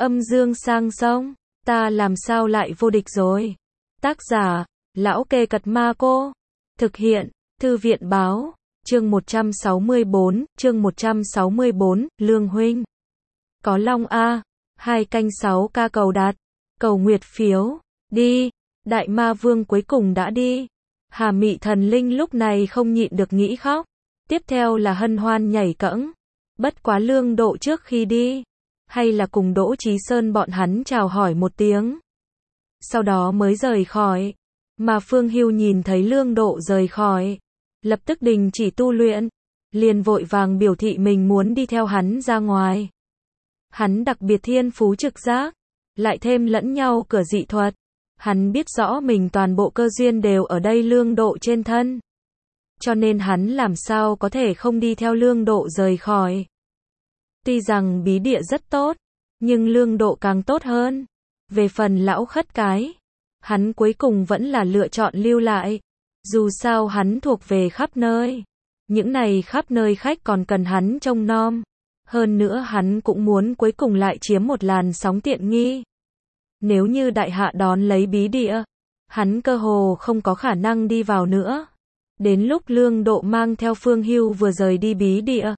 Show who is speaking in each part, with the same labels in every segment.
Speaker 1: Âm dương sang sông, ta làm sao lại vô địch rồi. Tác giả, Lão Kê Cật Ma Cô. Thực hiện, Thư viện Báo. Chương 164, Lương Huynh. Có long A, 2 canh 6 ca cầu đạt. Cầu nguyệt phiếu, đi. Đại ma vương cuối cùng đã đi. Hà Mị Thần Linh lúc này không nhịn được nghĩ khóc. Tiếp theo là hân hoan nhảy cẫng. Bất quá Lương Độ trước khi đi, hay là cùng Đỗ Chí Sơn bọn hắn chào hỏi một tiếng, sau đó mới rời khỏi. Mà Phương Hưu nhìn thấy Lương Độ rời khỏi, lập tức đình chỉ tu luyện, liền vội vàng biểu thị mình muốn đi theo hắn ra ngoài. Hắn đặc biệt thiên phú trực giác, lại thêm lẫn nhau cửa dị thuật. Hắn biết rõ mình toàn bộ cơ duyên đều ở đây Lương Độ trên thân. Cho nên hắn làm sao có thể không đi theo Lương Độ rời khỏi. Tuy rằng bí địa rất tốt, nhưng Lương Độ càng tốt hơn. Về phần lão khất cái, hắn cuối cùng vẫn là lựa chọn lưu lại. Dù sao hắn thuộc về khắp nơi. Những này khắp nơi khách còn cần hắn trông nom. Hơn nữa hắn cũng muốn cuối cùng lại chiếm một làn sóng tiện nghi. Nếu như đại hạ đón lấy bí địa, hắn cơ hồ không có khả năng đi vào nữa. Đến lúc Lương Độ mang theo Phương Hưu vừa rời đi bí địa,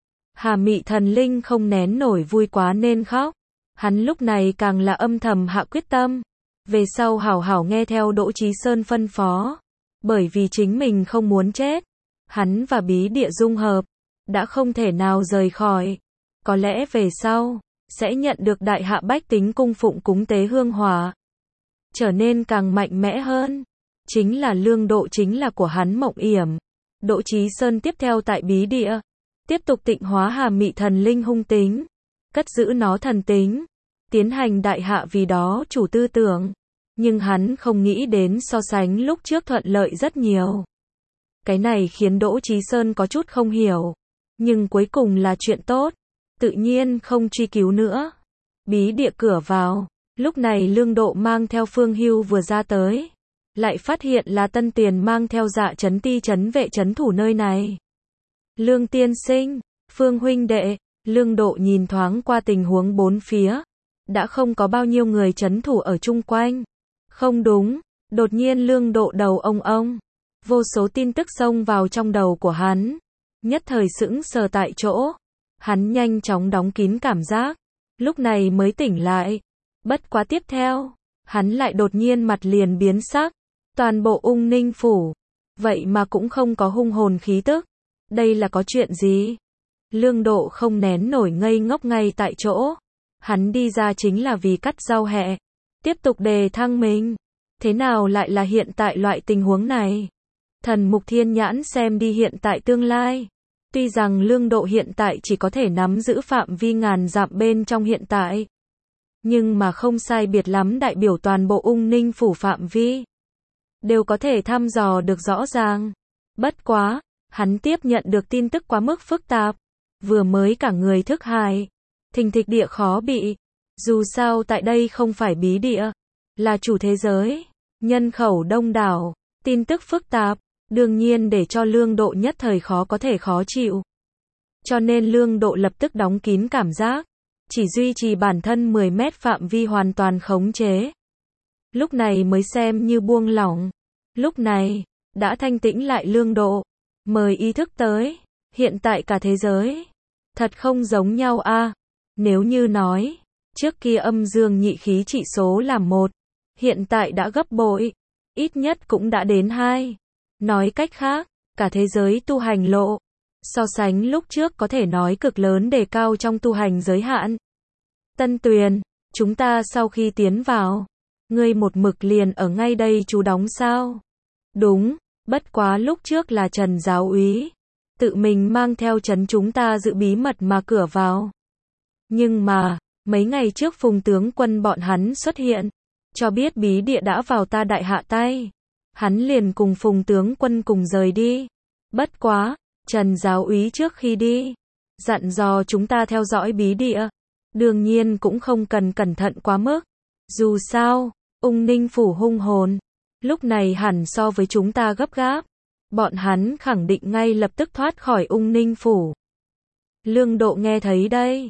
Speaker 1: Hà Mị Thần Linh không nén nổi vui quá nên khóc. Hắn lúc này càng là âm thầm hạ quyết tâm, về sau hảo hảo nghe theo Đỗ Chí Sơn phân phó. Bởi vì chính mình không muốn chết, hắn và bí địa dung hợp, đã không thể nào rời khỏi. Có lẽ về sau sẽ nhận được đại hạ bách tính cung phụng cúng tế hương hỏa, trở nên càng mạnh mẽ hơn. Chính là Lương Độ chính là của hắn mộng yểm. Đỗ Chí Sơn tiếp theo tại bí địa, tiếp tục tịnh hóa Hà Mị Thần Linh hung tính, cất giữ nó thần tính, tiến hành đại hạ vì đó chủ tư tưởng. Nhưng hắn không nghĩ đến so sánh lúc trước thuận lợi rất nhiều. Cái này khiến Đỗ Chí Sơn có chút không hiểu. Nhưng cuối cùng là chuyện tốt, tự nhiên không truy cứu nữa. Bí địa cửa vào, lúc này Lương Độ mang theo Phương Hưu vừa ra tới, lại phát hiện là Tân Tiền mang theo Dạ Trấn Ti trấn vệ trấn thủ nơi này. Lương tiên sinh, Phương huynh đệ. Lương Độ nhìn thoáng qua tình huống bốn phía, đã không có bao nhiêu người trấn thủ ở chung quanh. Không đúng, đột nhiên Lương Độ đầu ông. Vô số tin tức xông vào trong đầu của hắn, nhất thời sững sờ tại chỗ. Hắn nhanh chóng đóng kín cảm giác, lúc này mới tỉnh lại. Bất quá tiếp theo, hắn lại đột nhiên mặt liền biến sắc. Toàn bộ Ung Ninh phủ, vậy mà cũng không có hung hồn khí tức. Đây là có chuyện gì? Lương Độ không nén nổi ngây ngốc ngay tại chỗ. Hắn đi ra chính là vì cắt rau hẹ, tiếp tục đề thăng mình. Thế nào lại là hiện tại loại tình huống này? Thần mục thiên nhãn xem đi hiện tại tương lai. Tuy rằng Lương Độ hiện tại chỉ có thể nắm giữ phạm vi ngàn dặm bên trong hiện tại, nhưng mà không sai biệt lắm đại biểu toàn bộ Ung Ninh phủ phạm vi, đều có thể thăm dò được rõ ràng. Bất quá, hắn tiếp nhận được tin tức quá mức phức tạp. Vừa mới cả người thức hài, thình thịch địa khó bị. Dù sao tại đây không phải bí địa, là chủ thế giới, nhân khẩu đông đảo, tin tức phức tạp, đương nhiên để cho Lương Độ nhất thời khó chịu. Cho nên Lương Độ lập tức đóng kín cảm giác, chỉ duy trì bản thân 10 mét phạm vi hoàn toàn khống chế. Lúc này mới xem như buông lỏng. Lúc này, đã thanh tĩnh lại Lương Độ, mời ý thức tới, hiện tại cả thế giới, thật không giống nhau a. Nếu như nói, trước kia âm dương nhị khí trị số là 1, hiện tại đã gấp bội, ít nhất cũng đã đến 2. Nói cách khác, cả thế giới tu hành lộ, so sánh lúc trước có thể nói cực lớn đề cao trong tu hành giới hạn. Tân Tuyền, chúng ta sau khi tiến vào, ngươi một mực liền ở ngay đây trú đóng sao? Đúng, bất quá lúc trước là Trần giáo úy tự mình mang theo trấn chúng ta giữ bí mật mà cửa vào. Nhưng mà, mấy ngày trước Phùng tướng quân bọn hắn xuất hiện, cho biết bí địa đã vào ta đại hạ tay. Hắn liền cùng Phùng tướng quân cùng rời đi. Bất quá, Trần giáo úy trước khi đi, dặn dò chúng ta theo dõi bí địa. Đương nhiên cũng không cần cẩn thận quá mức. Dù sao, Ung Ninh phủ hung hồn, lúc này hẳn so với chúng ta gấp gáp. Bọn hắn khẳng định ngay lập tức thoát khỏi Ung Ninh phủ. Lương Độ nghe thấy đây,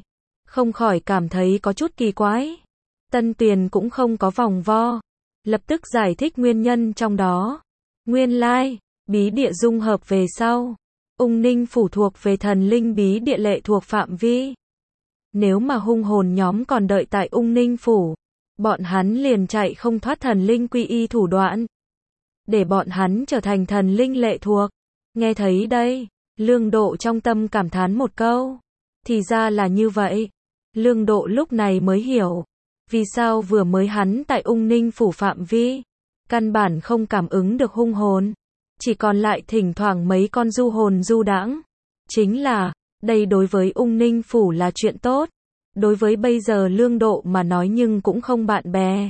Speaker 1: không khỏi cảm thấy có chút kỳ quái. Tân Tuyền cũng không có vòng vo, lập tức giải thích nguyên nhân trong đó. Nguyên lai, bí địa dung hợp về sau, Ung Ninh phủ thuộc về thần linh bí địa lệ thuộc phạm vi. Nếu mà hung hồn nhóm còn đợi tại Ung Ninh phủ, bọn hắn liền chạy không thoát thần linh quy y thủ đoạn, để bọn hắn trở thành thần linh lệ thuộc. Nghe thấy đây, Lương Độ trong tâm cảm thán một câu. Thì ra là như vậy. Lương Độ lúc này mới hiểu, vì sao vừa mới hắn tại Ung Ninh phủ phạm vi, căn bản không cảm ứng được hung hồn, chỉ còn lại thỉnh thoảng mấy con du hồn du đãng. Chính là, đây đối với Ung Ninh phủ là chuyện tốt, đối với bây giờ Lương Độ mà nói nhưng cũng không bạn bè.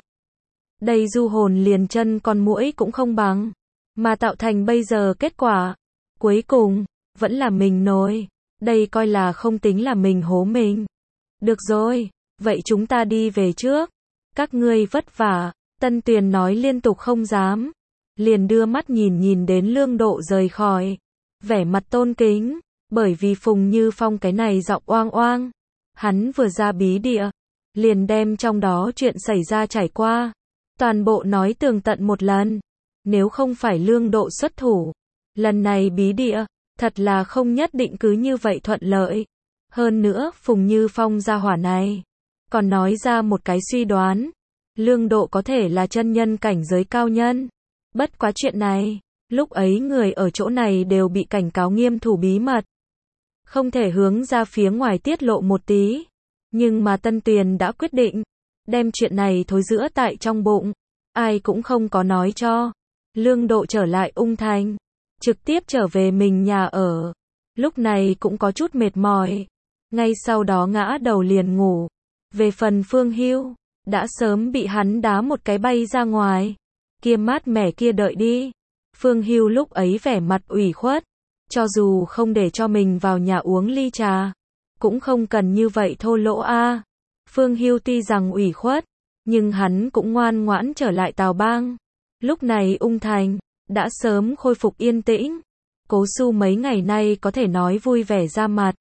Speaker 1: Đây du hồn liền chân con muỗi cũng không bằng, mà tạo thành bây giờ kết quả, cuối cùng, vẫn là mình nổi. Đây coi là không tính là mình hố mình. Được rồi, vậy chúng ta đi về trước. Các ngươi vất vả, Tân Tuyền nói liên tục không dám. Liền đưa mắt nhìn đến Lương Độ rời khỏi. Vẻ mặt tôn kính, bởi vì Phùng Như Phong cái này giọng oang oang. Hắn vừa ra bí địa, liền đem trong đó chuyện xảy ra trải qua. Toàn bộ nói tường tận một lần. Nếu không phải Lương Độ xuất thủ, lần này bí địa, thật là không nhất định cứ như vậy thuận lợi. Hơn nữa, Phùng Như Phong gia hỏa này, còn nói ra một cái suy đoán. Lương Độ có thể là chân nhân cảnh giới cao nhân. Bất quá chuyện này, lúc ấy người ở chỗ này đều bị cảnh cáo nghiêm thủ bí mật. Không thể hướng ra phía ngoài tiết lộ một tí. Nhưng mà Tân Tuyền đã quyết định, đem chuyện này thối rữa tại trong bụng. Ai cũng không có nói cho. Lương Độ trở lại Ung Thành, trực tiếp trở về mình nhà ở. Lúc này cũng có chút mệt mỏi. Ngay sau đó ngã đầu liền ngủ. Về phần Phương Hưu, đã sớm bị hắn đá một cái bay ra ngoài. Kia mát mẻ kia đợi đi. Phương Hưu lúc ấy vẻ mặt ủy khuất. Cho dù không để cho mình vào nhà uống ly trà, cũng không cần như vậy thô lỗ a. Phương Hưu tuy rằng ủy khuất, nhưng hắn cũng ngoan ngoãn trở lại Tào Bang. Lúc này Ung Thành đã sớm khôi phục yên tĩnh. Cố Su mấy ngày nay có thể nói vui vẻ ra mặt.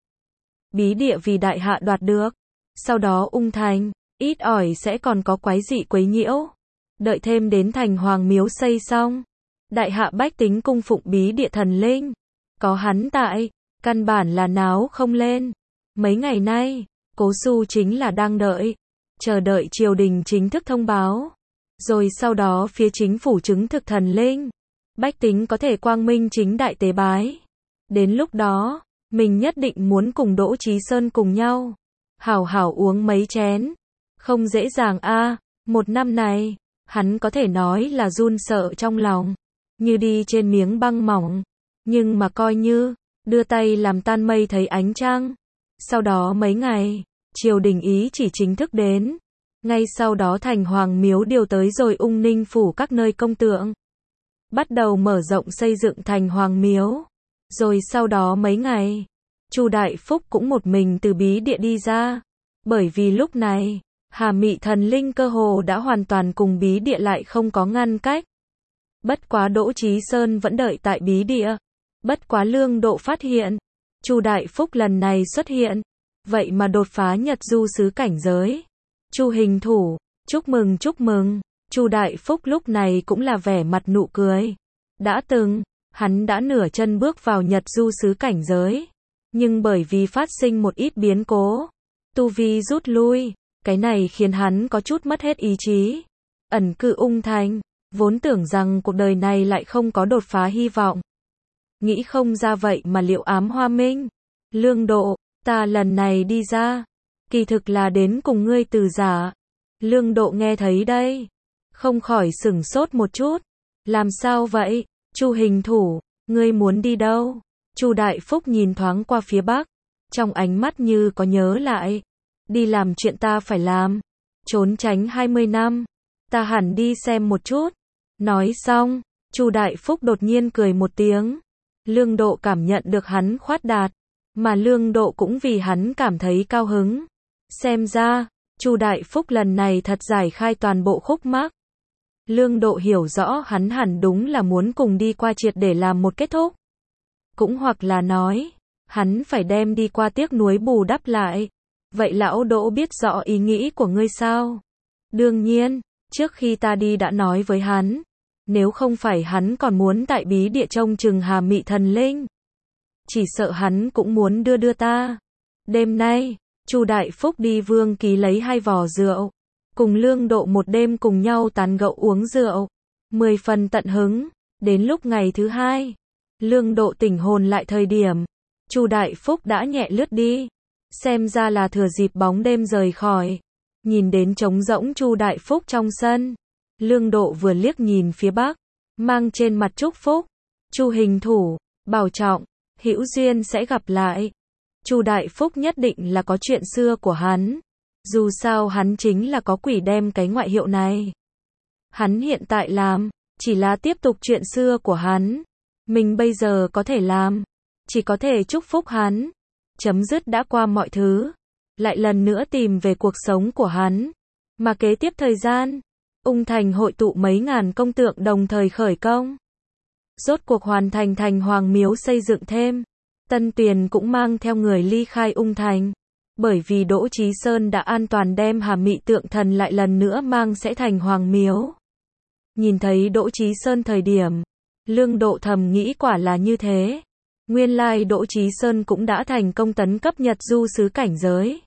Speaker 1: Bí địa vì đại hạ đoạt được. Sau đó Ung Thành, ít ỏi sẽ còn có quái dị quấy nhiễu. Đợi thêm đến thành hoàng miếu xây xong. Đại hạ bách tính cung phụng bí địa thần linh. Có hắn tại, căn bản là náo không lên. Mấy ngày nay, Cố Su chính là đang đợi. Chờ đợi triều đình chính thức thông báo. Rồi sau đó phía chính phủ chứng thực thần linh. Bách tính có thể quang minh chính đại tế bái. Đến lúc đó, mình nhất định muốn cùng Đỗ Chí Sơn cùng nhau. Hảo hảo uống mấy chén. Không dễ dàng a. Một năm này, hắn có thể nói là run sợ trong lòng. Như đi trên miếng băng mỏng. Nhưng mà coi như, đưa tay làm tan mây thấy ánh trăng. Sau đó mấy ngày, triều đình ý chỉ chính thức đến. Ngay sau đó thành hoàng miếu điều tới rồi Ung Ninh phủ các nơi công tượng. Bắt đầu mở rộng xây dựng thành hoàng miếu. Rồi sau đó mấy ngày, Chu Đại Phúc cũng một mình từ bí địa đi ra. Bởi vì lúc này, Hà Mị thần linh cơ hồ đã hoàn toàn cùng bí địa lại không có ngăn cách. Bất quá Đỗ Chí Sơn vẫn đợi tại bí địa. Bất quá Lương Độ phát hiện, Chu Đại Phúc lần này xuất hiện, vậy mà đột phá Nhật Du sứ cảnh giới. Chu hình thủ, chúc mừng chúc mừng. Chu Đại Phúc lúc này cũng là vẻ mặt nụ cười. Đã từng, hắn đã nửa chân bước vào Nhật Du sứ cảnh giới, nhưng bởi vì phát sinh một ít biến cố, tu vi rút lui, cái này khiến hắn có chút mất hết ý chí. Ẩn cư Ung Thành, vốn tưởng rằng cuộc đời này lại không có đột phá hy vọng. Nghĩ không ra vậy mà Liệu Ám Hoa Minh. Lương Độ, ta lần này đi ra, kỳ thực là đến cùng ngươi từ giả. Lương Độ nghe thấy đây, không khỏi sửng sốt một chút. Làm sao vậy? Chu hình thủ, ngươi muốn đi đâu? Chu Đại Phúc nhìn thoáng qua phía bắc, trong ánh mắt như có nhớ lại. Đi làm chuyện ta phải làm. Trốn tránh 20 năm. Ta hẳn đi xem một chút. Nói xong, Chu Đại Phúc đột nhiên cười một tiếng. Lương Độ cảm nhận được hắn khoát đạt, mà Lương Độ cũng vì hắn cảm thấy cao hứng. Xem ra, Chu Đại Phúc lần này thật giải khai toàn bộ khúc mắc. Lương Độ hiểu rõ hắn hẳn đúng là muốn cùng đi qua triệt để làm một kết thúc. Cũng hoặc là nói, hắn phải đem đi qua tiếc nuối bù đắp lại. Vậy lão Đỗ biết rõ ý nghĩ của ngươi sao? Đương nhiên, trước khi ta đi đã nói với hắn. Nếu không phải hắn còn muốn tại bí địa trông chừng Hà Mị thần linh. Chỉ sợ hắn cũng muốn đưa ta. Đêm nay, Chu Đại Phúc đi Vương Ký lấy 2 vò rượu. Cùng Lương Độ một đêm cùng nhau tán gẫu uống rượu. 10 phần tận hứng. Đến lúc ngày thứ 2, Lương Độ tỉnh hồn lại thời điểm. Chu Đại Phúc đã nhẹ lướt đi. Xem ra là thừa dịp bóng đêm rời khỏi. Nhìn đến trống rỗng Chu Đại Phúc trong sân. Lương Độ vừa liếc nhìn phía bắc. Mang trên mặt chúc phúc. Chu hình thủ, bảo trọng, hữu duyên sẽ gặp lại. Chu Đại Phúc nhất định là có chuyện xưa của hắn. Dù sao hắn chính là có quỷ đem cái ngoại hiệu này. Hắn hiện tại làm, chỉ là tiếp tục chuyện xưa của hắn. Mình bây giờ có thể làm, chỉ có thể chúc phúc hắn. Chấm dứt đã qua mọi thứ. Lại lần nữa tìm về cuộc sống của hắn. Mà kế tiếp thời gian, Ung Thành hội tụ mấy ngàn công tượng đồng thời khởi công. Rốt cuộc hoàn thành Thành Hoàng Miếu xây dựng thêm. Tân Tuyền cũng mang theo người ly khai Ung Thành. Bởi vì Đỗ Chí Sơn đã an toàn đem Hà Mị tượng thần lại lần nữa mang sẽ Thành Hoàng Miếu. Nhìn thấy Đỗ Chí Sơn thời điểm, Lương Độ thầm nghĩ quả là như thế. Nguyên lai Đỗ Chí Sơn cũng đã thành công tấn cấp Nhật Du Sứ cảnh giới.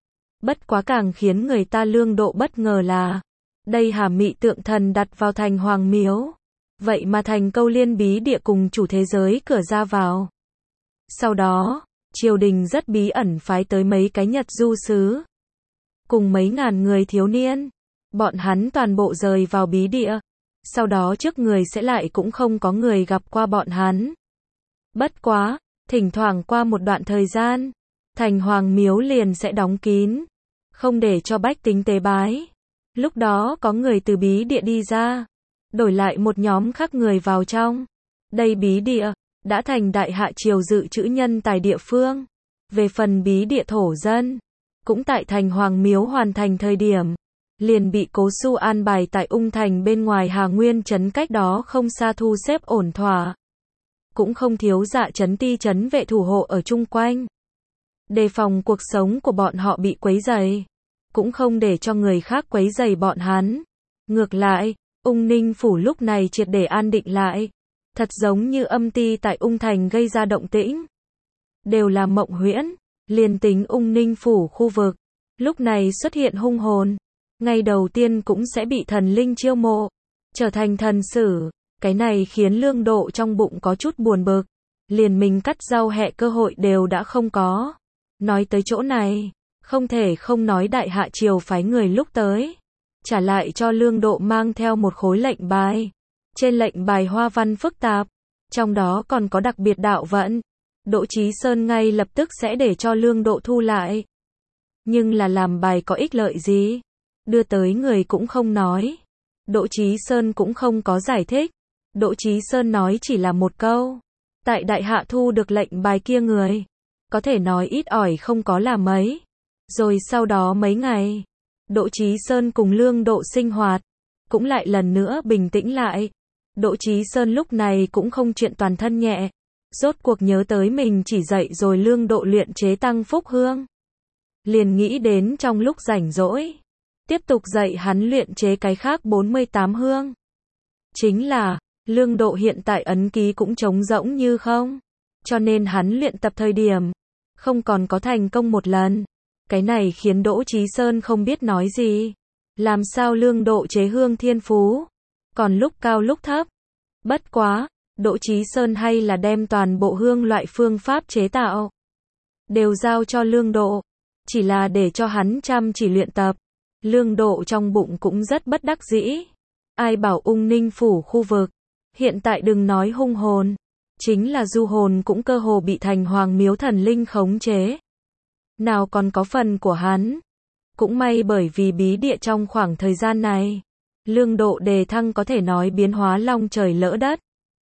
Speaker 1: Bất quá càng khiến người ta Lương Độ bất ngờ là, đây Hà Mị tượng thần đặt vào Thành Hoàng Miếu. Vậy mà thành Câu Liên bí địa cùng chủ thế giới cửa ra vào. Sau đó, triều đình rất bí ẩn phái tới mấy cái Nhật Du Sứ. Cùng mấy ngàn người thiếu niên. Bọn hắn toàn bộ rời vào bí địa. Sau đó trước người sẽ lại cũng không có người gặp qua bọn hắn. Bất quá, thỉnh thoảng qua một đoạn thời gian, Thành Hoàng Miếu liền sẽ đóng kín. Không để cho bách tính tế bái. Lúc đó có người từ bí địa đi ra. Đổi lại một nhóm khác người vào trong. Đây bí địa đã thành đại hạ triều dự trữ nhân tài địa phương. Về phần bí địa thổ dân, cũng tại Thành Hoàng Miếu hoàn thành thời điểm, liền bị Cố Xu an bài tại Ung Thành bên ngoài Hà Nguyên trấn cách đó không xa thu xếp ổn thỏa. Cũng không thiếu Dạ trấn ti trấn vệ thủ hộ ở chung quanh. Đề phòng cuộc sống của bọn họ bị quấy rầy. Cũng không để cho người khác quấy rầy bọn hắn. Ngược lại, Ung Ninh Phủ lúc này triệt để an định lại. Thật giống như âm ti tại Ung Thành gây ra động tĩnh. Đều là mộng huyễn. Liền tính Ung Ninh Phủ khu vực. Lúc này xuất hiện hung hồn. Ngày đầu tiên cũng sẽ bị thần linh chiêu mộ. Trở thành thần sử. Cái này khiến Lương Độ trong bụng có chút buồn bực. Liền mình cắt rau hẹ cơ hội đều đã không có. Nói tới chỗ này, không thể không nói đại hạ triều phái người lúc tới. Trả lại cho Lương Độ mang theo một khối lệnh bài. Trên lệnh bài hoa văn phức tạp. Trong đó còn có đặc biệt đạo vận. Đỗ Chí Sơn ngay lập tức sẽ để cho Lương Độ thu lại. Nhưng là làm bài có ích lợi gì? Đưa tới người cũng không nói. Đỗ Chí Sơn cũng không có giải thích. Đỗ Chí Sơn nói chỉ là một câu. Tại đại hạ thu được lệnh bài kia người. Có thể nói ít ỏi không có là mấy. Rồi sau đó mấy ngày. Đỗ Chí Sơn cùng Lương Độ sinh hoạt. Cũng lại lần nữa bình tĩnh lại. Đỗ Chí Sơn lúc này cũng không chuyện toàn thân nhẹ. Rốt cuộc nhớ tới mình chỉ dạy rồi Lương Độ luyện chế tăng phúc hương. Liền nghĩ đến trong lúc rảnh rỗi. Tiếp tục dạy hắn luyện chế cái khác 48 hương. Chính là, Lương Độ hiện tại ấn ký cũng trống rỗng như không. Cho nên hắn luyện tập thời điểm. Không còn có thành công một lần. Cái này khiến Đỗ Chí Sơn không biết nói gì. Làm sao Lương Độ chế hương thiên phú. Còn lúc cao lúc thấp. Bất quá, Đỗ Chí Sơn hay là đem toàn bộ hương loại phương pháp chế tạo. Đều giao cho Lương Độ. Chỉ là để cho hắn chăm chỉ luyện tập. Lương Độ trong bụng cũng rất bất đắc dĩ. Ai bảo Ung Ninh Phủ khu vực. Hiện tại đừng nói hung hồn. Chính là du hồn cũng cơ hồ bị Thành Hoàng Miếu thần linh khống chế. Nào còn có phần của hắn. Cũng may bởi vì bí địa trong khoảng thời gian này. Lương Độ đề thăng có thể nói biến hóa long trời lỡ đất.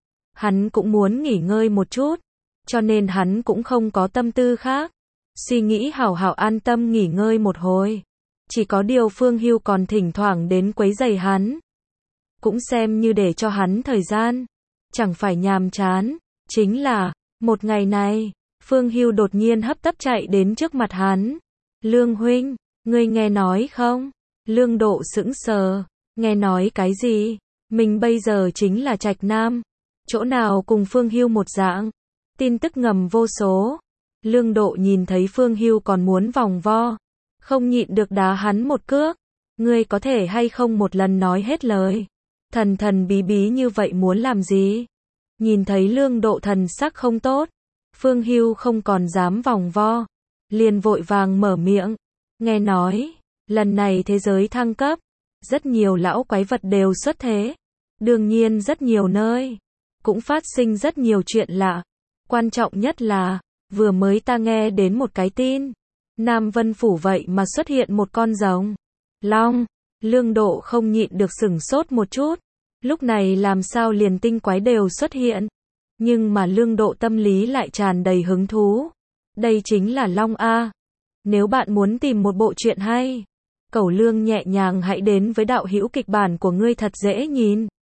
Speaker 1: Hắn cũng muốn nghỉ ngơi một chút. Cho nên hắn cũng không có tâm tư khác. Suy nghĩ hảo hảo an tâm nghỉ ngơi một hồi. Chỉ có điều Phương Hưu còn thỉnh thoảng đến quấy rầy hắn. Cũng xem như để cho hắn thời gian. Chẳng phải nhàm chán. Chính là, một ngày này, Phương Hưu đột nhiên hấp tấp chạy đến trước mặt hắn. Lương huynh, ngươi nghe nói không? Lương Độ sững sờ, nghe nói cái gì? Mình bây giờ chính là Trạch Nam, chỗ nào cùng Phương Hưu một dạng. Tin tức ngầm vô số. Lương Độ nhìn thấy Phương Hưu còn muốn vòng vo, không nhịn được đá hắn một cước. Ngươi có thể hay không một lần nói hết lời? Thần thần bí bí như vậy muốn làm gì? Nhìn thấy Lương Độ thần sắc không tốt, Phương Hưu không còn dám vòng vo, liền vội vàng mở miệng. Nghe nói, lần này thế giới thăng cấp, rất nhiều lão quái vật đều xuất thế. Đương nhiên rất nhiều nơi cũng phát sinh rất nhiều chuyện lạ. Quan trọng nhất là, vừa mới ta nghe đến một cái tin, Nam Vân Phủ vậy mà xuất hiện một con rồng long. Lương Độ không nhịn được sửng sốt một chút. Lúc này làm sao liền tinh quái đều xuất hiện? Nhưng mà Lương Độ tâm lý lại tràn đầy hứng thú. Đây chính là long a. Nếu bạn muốn tìm một bộ truyện hay, Cẩu Lương nhẹ nhàng hãy đến với đạo hữu kịch bản của ngươi thật dễ nhìn.